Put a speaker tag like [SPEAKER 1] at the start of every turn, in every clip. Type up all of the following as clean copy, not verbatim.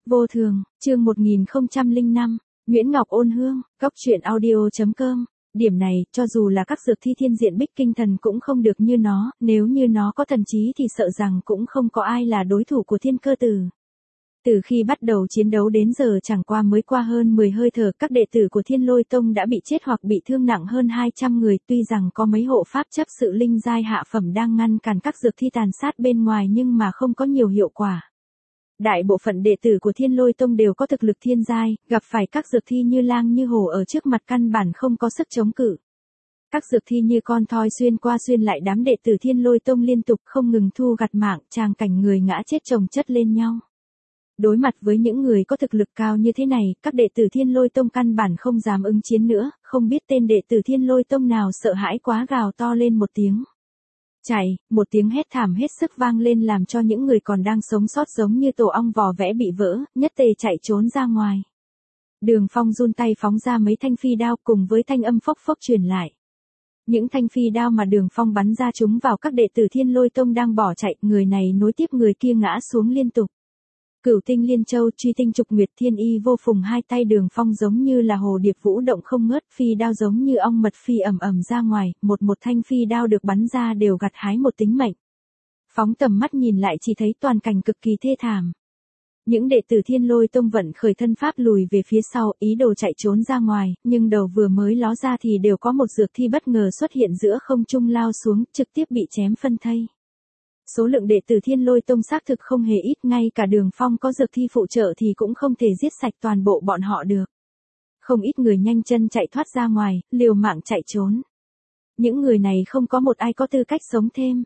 [SPEAKER 1] Vô thường, chương 1005, Nguyễn Ngọc Ôn Hương, Góc truyện audio.com. Điểm này, cho dù là các dược thi thiên diện bích kinh thần cũng không được như nó, nếu như nó có thần trí thì sợ rằng cũng không có ai là đối thủ của Thiên Cơ Tử. Từ khi bắt đầu chiến đấu đến giờ chẳng qua mới qua hơn 10 hơi thở, các đệ tử của Thiên Lôi Tông đã bị chết hoặc bị thương nặng hơn 200 người, tuy rằng có mấy hộ pháp chấp sự linh giai hạ phẩm đang ngăn cản các dược thi tàn sát bên ngoài nhưng mà không có nhiều hiệu quả. Đại bộ phận đệ tử của Thiên Lôi Tông đều có thực lực thiên giai, gặp phải các dược thi như lang như hổ ở trước mặt căn bản không có sức chống cự. Các dược thi như con thoi xuyên qua xuyên lại đám đệ tử Thiên Lôi Tông liên tục không ngừng thu gặt mạng, tràng cảnh người ngã chết chồng chất lên nhau. Đối mặt với những người có thực lực cao như thế này, các đệ tử Thiên Lôi Tông căn bản không dám ứng chiến nữa, không biết tên đệ tử Thiên Lôi Tông nào sợ hãi quá gào to lên một tiếng. Chạy, một tiếng hét thảm hết sức vang lên làm cho những người còn đang sống sót giống như tổ ong vò vẽ bị vỡ, nhất tề chạy trốn ra ngoài. Đường Phong run tay phóng ra mấy thanh phi đao cùng với thanh âm phốc phốc truyền lại. Những thanh phi đao mà Đường Phong bắn ra chúng vào các đệ tử Thiên Lôi Tông đang bỏ chạy, người này nối tiếp người kia ngã xuống liên tục. Cửu tinh liên châu, truy tinh trục nguyệt, thiên y vô phùng, hai tay Đường Phong giống như là hồ điệp vũ động không ngớt, phi đao giống như ong mật phi ầm ầm ra ngoài, một thanh phi đao được bắn ra đều gặt hái một tính mệnh. Phóng tầm mắt nhìn lại chỉ thấy toàn cảnh cực kỳ thê thảm. Những đệ tử Thiên Lôi Tông vận khởi thân pháp lùi về phía sau, ý đồ chạy trốn ra ngoài, nhưng đầu vừa mới ló ra thì đều có một dược thi bất ngờ xuất hiện giữa không trung lao xuống, trực tiếp bị chém phân thây. Số lượng đệ tử Thiên Lôi Tông xác thực không hề ít, ngay cả Đường Phong có dược thi phụ trợ thì cũng không thể giết sạch toàn bộ bọn họ được. Không ít người nhanh chân chạy thoát ra ngoài, liều mạng chạy trốn. Những người này không có một ai có tư cách sống thêm.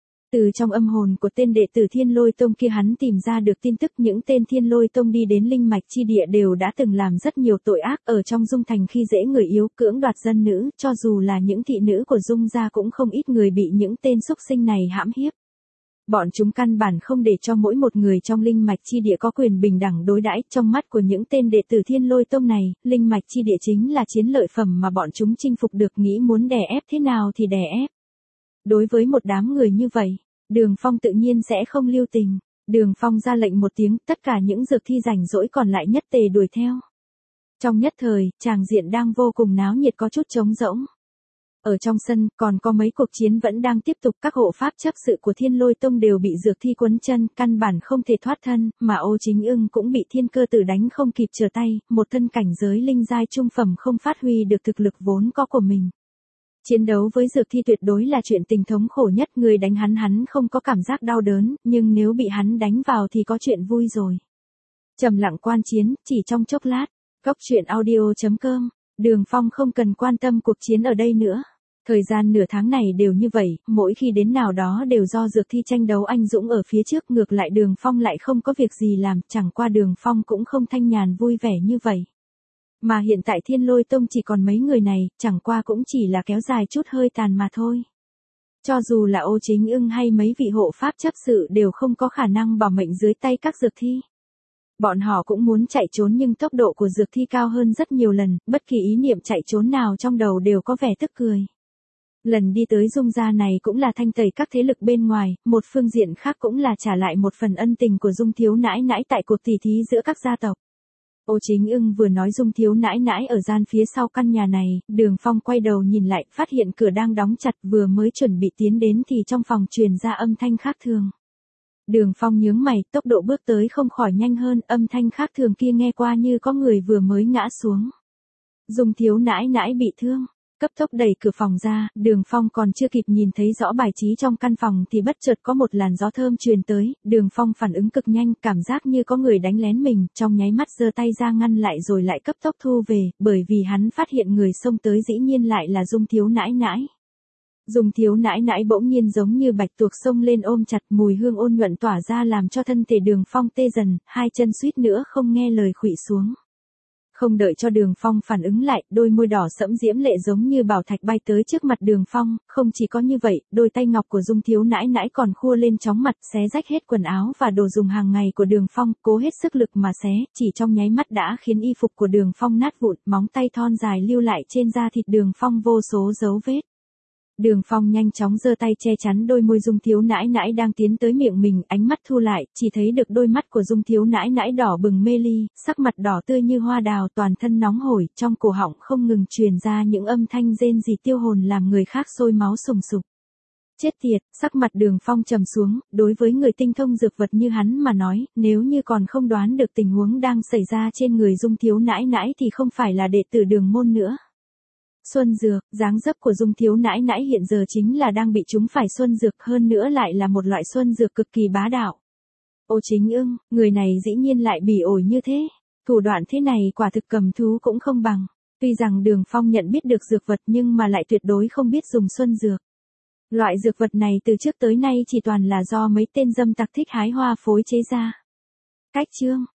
[SPEAKER 1] Từ trong âm hồn của tên đệ tử Thiên Lôi Tông kia hắn tìm ra được tin tức những tên Thiên Lôi Tông đi đến linh mạch chi địa đều đã từng làm rất nhiều tội ác, ở trong Dung Thành khi dễ người yếu, cưỡng đoạt dân nữ, cho dù là những thị nữ của Dung gia cũng không ít người bị những tên xúc sinh này hãm hiếp. Bọn chúng căn bản không để cho mỗi một người trong linh mạch chi địa có quyền bình đẳng đối đãi, trong mắt của những tên đệ tử Thiên Lôi Tông này, linh mạch chi địa chính là chiến lợi phẩm mà bọn chúng chinh phục được, nghĩ muốn đè ép thế nào thì đè ép. Đối với một đám người như vậy, Đường Phong tự nhiên sẽ không lưu tình. Đường Phong ra lệnh một tiếng, tất cả những dược thi rảnh rỗi còn lại nhất tề đuổi theo. Trong nhất thời, tràng diện đang vô cùng náo nhiệt có chút trống rỗng. Ở trong sân, còn có mấy cuộc chiến vẫn đang tiếp tục, các hộ pháp chấp sự của Thiên Lôi Tông đều bị dược thi quấn chân, căn bản không thể thoát thân, mà Ô Chính Ưng cũng bị Thiên Cơ Tử đánh không kịp trở tay, một thân cảnh giới linh giai trung phẩm không phát huy được thực lực vốn có của mình. Chiến đấu với dược thi tuyệt đối là chuyện tình thống khổ nhất, người đánh hắn không có cảm giác đau đớn, nhưng nếu bị hắn đánh vào thì có chuyện vui rồi. Trầm lặng quan chiến, chỉ trong chốc lát, Góc truyện audio.com. Đường Phong không cần quan tâm cuộc chiến ở đây nữa. Thời gian nửa tháng này đều như vậy, mỗi khi đến nào đó đều do dược thi tranh đấu anh dũng ở phía trước, ngược lại Đường Phong lại không có việc gì làm, chẳng qua Đường Phong cũng không thanh nhàn vui vẻ như vậy. Mà hiện tại Thiên Lôi Tông chỉ còn mấy người này, chẳng qua cũng chỉ là kéo dài chút hơi tàn mà thôi. Cho dù là Ô Chính Ưng hay mấy vị hộ pháp chấp sự đều không có khả năng bảo mệnh dưới tay các dược thi. Bọn họ cũng muốn chạy trốn nhưng tốc độ của dược thi cao hơn rất nhiều lần, bất kỳ ý niệm chạy trốn nào trong đầu đều có vẻ tức cười. Lần đi tới Dung gia này cũng là thanh tẩy các thế lực bên ngoài, một phương diện khác cũng là trả lại một phần ân tình của Dung thiếu nãi nãi tại cuộc tỉ thí giữa các gia tộc. Ô Chính Ưng vừa nói Dung thiếu nãi nãi ở gian phía sau căn nhà này, Đường Phong quay đầu nhìn lại, phát hiện cửa đang đóng chặt, vừa mới chuẩn bị tiến đến thì trong phòng truyền ra âm thanh khác thường. Đường Phong nhướng mày, tốc độ bước tới không khỏi nhanh hơn, âm thanh khác thường kia nghe qua như có người vừa mới ngã xuống. Dung thiếu nãi nãi bị thương, cấp tốc đẩy cửa phòng ra, Đường Phong còn chưa kịp nhìn thấy rõ bài trí trong căn phòng thì bất chợt có một làn gió thơm truyền tới, Đường Phong phản ứng cực nhanh, cảm giác như có người đánh lén mình, trong nháy mắt giơ tay ra ngăn lại rồi lại cấp tốc thu về, bởi vì hắn phát hiện người xông tới dĩ nhiên lại là Dung thiếu nãi nãi. Dung thiếu nãi nãi bỗng nhiên giống như bạch tuộc xông lên ôm chặt, mùi hương ôn nhuận tỏa ra làm cho thân thể Đường Phong tê dần, hai chân suýt nữa không nghe lời khuỵu xuống. Không đợi cho Đường Phong phản ứng lại, đôi môi đỏ sẫm diễm lệ giống như bảo thạch bay tới trước mặt Đường Phong, không chỉ có như vậy, đôi tay ngọc của Dung thiếu nãi nãi còn khua lên chóng mặt, xé rách hết quần áo và đồ dùng hàng ngày của Đường Phong, cố hết sức lực mà xé, chỉ trong nháy mắt đã khiến y phục của Đường Phong nát vụn, móng tay thon dài lưu lại trên da thịt Đường Phong vô số dấu vết. Đường Phong nhanh chóng giơ tay che chắn đôi môi Dung thiếu nãi nãi đang tiến tới miệng mình, ánh mắt thu lại, chỉ thấy được đôi mắt của Dung thiếu nãi nãi đỏ bừng mê ly, sắc mặt đỏ tươi như hoa đào, toàn thân nóng hổi, trong cổ họng không ngừng truyền ra những âm thanh rên rỉ tiêu hồn làm người khác sôi máu sùng sục. Chết tiệt, sắc mặt Đường Phong trầm xuống, đối với người tinh thông dược vật như hắn mà nói, nếu như còn không đoán được tình huống đang xảy ra trên người Dung thiếu nãi nãi thì không phải là đệ tử Đường môn nữa. Xuân dược, dáng dấp của Dung thiếu nãi nãi hiện giờ chính là đang bị trúng phải xuân dược, hơn nữa lại là một loại xuân dược cực kỳ bá đạo. Ô Chính Ưng, người này dĩ nhiên lại bỉ ổi như thế, thủ đoạn thế này quả thực cầm thú cũng không bằng. Tuy rằng Đường Phong nhận biết được dược vật nhưng mà lại tuyệt đối không biết dùng xuân dược. Loại dược vật này từ trước tới nay chỉ toàn là do mấy tên dâm tặc thích hái hoa phối chế ra. Cách chương